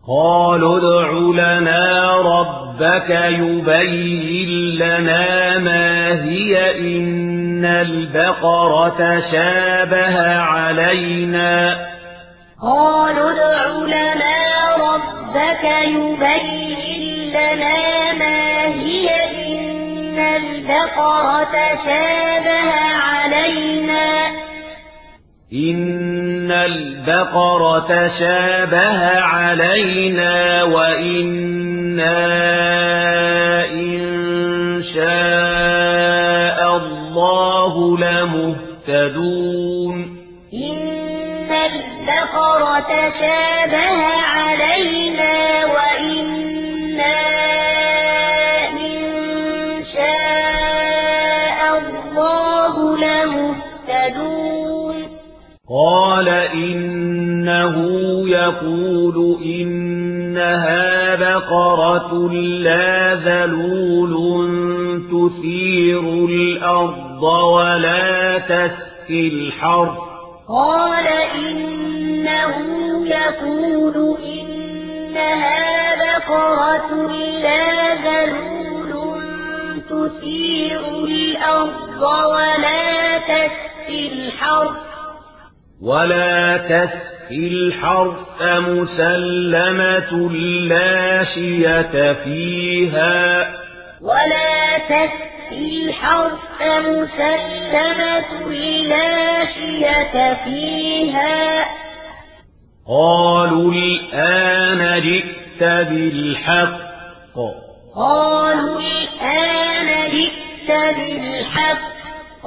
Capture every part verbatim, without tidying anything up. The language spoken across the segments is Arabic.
قالوا ادع لنا ربك يبين لنا ما هي إن البقرة شابه علينا قالوا ادع لنا ربك يبين لنا ما هي إن البقرة شابه علينا إن البقرة شابه علينا وإنا إن شاء الله لمهتدون إن البقرة شابه علينا وإنا إن شاء الله لمهتدون قال إنه يقول إنها بقرة لا ذلول تثير الأرض ولا تسقي الحرث قال إنه يقول إنها بقرة لا ذلول تثير الأرض ولا تسقي الحرث ولا تسقي الحرث مسلمة لا شية فيها ولا تسقي الحرث مسلمة لا شية فيها قالوا الآن جئت بالحق قالوا الآن جئت بالحق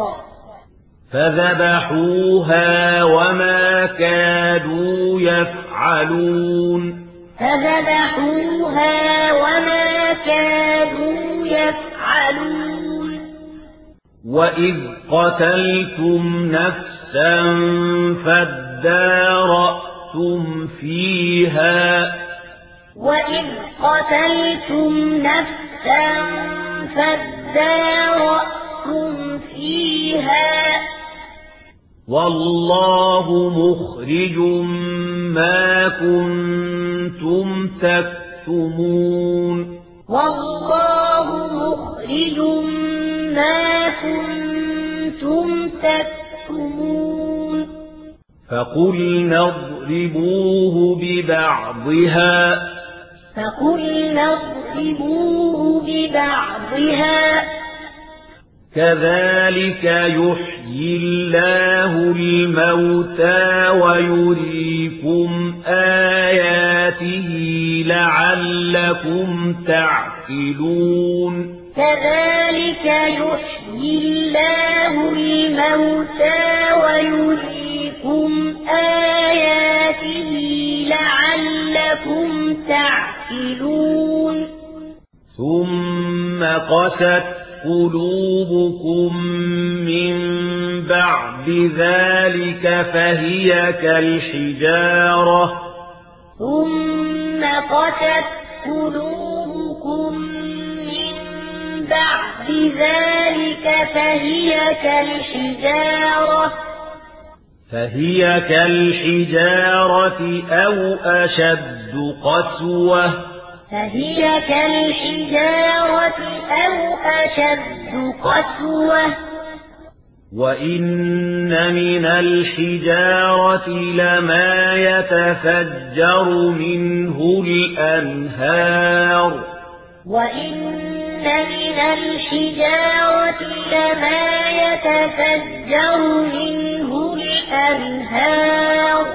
فذبحوها وما كادوا يفعلون فذبحوها وما كادوا يفعلون وإذ قتلتم نفسا فادارأتم فيها وإذ قتلتم نفسا فادارأتم فيها والله مخرج ما كنتم تكتمون والله مخرج ما كنتم تكتمون فقلنا اضربوه ببعضها فقلنا اضربوه ببعضها كذلك يحيي الله الموتى ويريكم آياته لعلكم تعقلون كذلك يحيي الله الموتى ويريكم آياته لعلكم تعقلون ثم قست قلوبكم من بعد ذلك فهي كالحجارة ثم قست قلوبكم من بعد ذلك فهي كالحجارة فهي كالحجارة أو أشد قسوة فهي كالحجارة أو أشد قسوة وإن من الحجارة لما يتفجر منه الأنهار وإن من الحجارة لما يتفجر منه الأنهار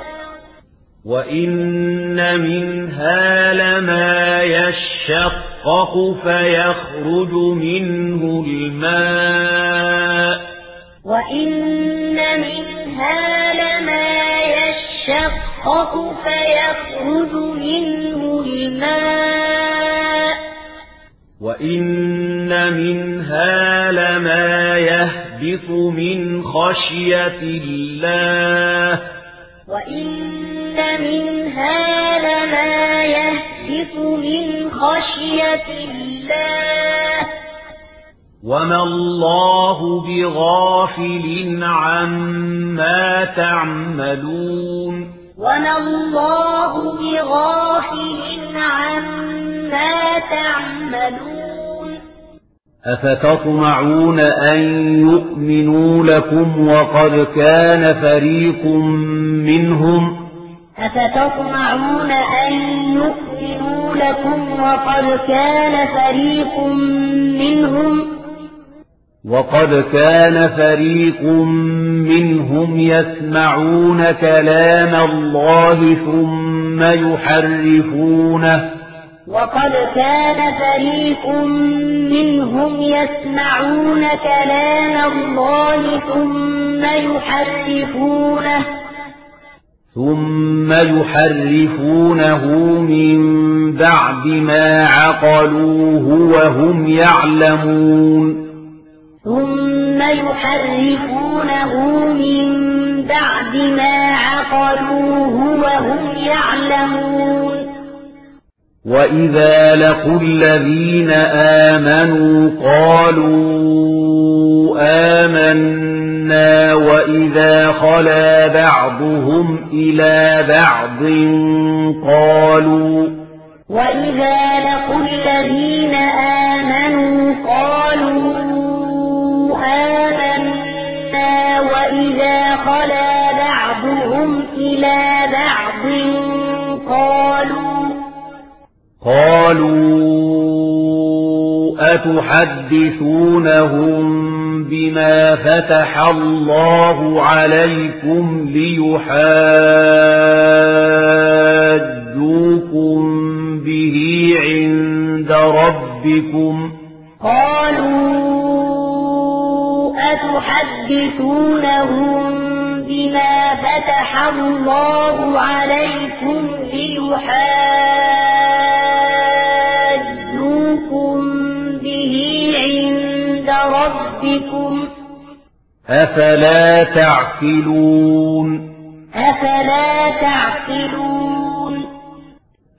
وإن منها لما يشقق فيخرج منه الماء وإن منها لما يشقق فيخرج منه الماء وإن منها لما يهبط من خشية الله وإن منها لما يهبط من خشية الله وما الله بغافل عما تعملون وما الله بغافل أفتطمعون أن يؤمنوا لكم وقد كان فريق منهم أفتطمعون أن يؤمنوا لكم وقد كان فريق منهم وقد كان فريق منهم يسمعون كلام الله ثم يحرفونه وقد كان فريق منهم يسمعون كلام الله ثم يحرفونه ثم يحرفونه من بعد ما عقلوه وهم يعلمون ثم يحرفونه من بعد ما عقلوه وهم يعلمون وإذا لقوا الذين آمنوا قالوا آمنا وإذا خلا بعضهم إلى بعض قالوا وإذا لقوا الذين آمنوا قالوا آمنا وإذا خلا بعضهم إلى بعض قالوا قالوا أتحدثونهم بما فتح الله عليكم ليحاجوكم به عند ربكم قالوا أتحدثونهم بما فتح الله عليكم ليحاجوكم به عند ربكم أفلا تعقلون أفلا تعقلون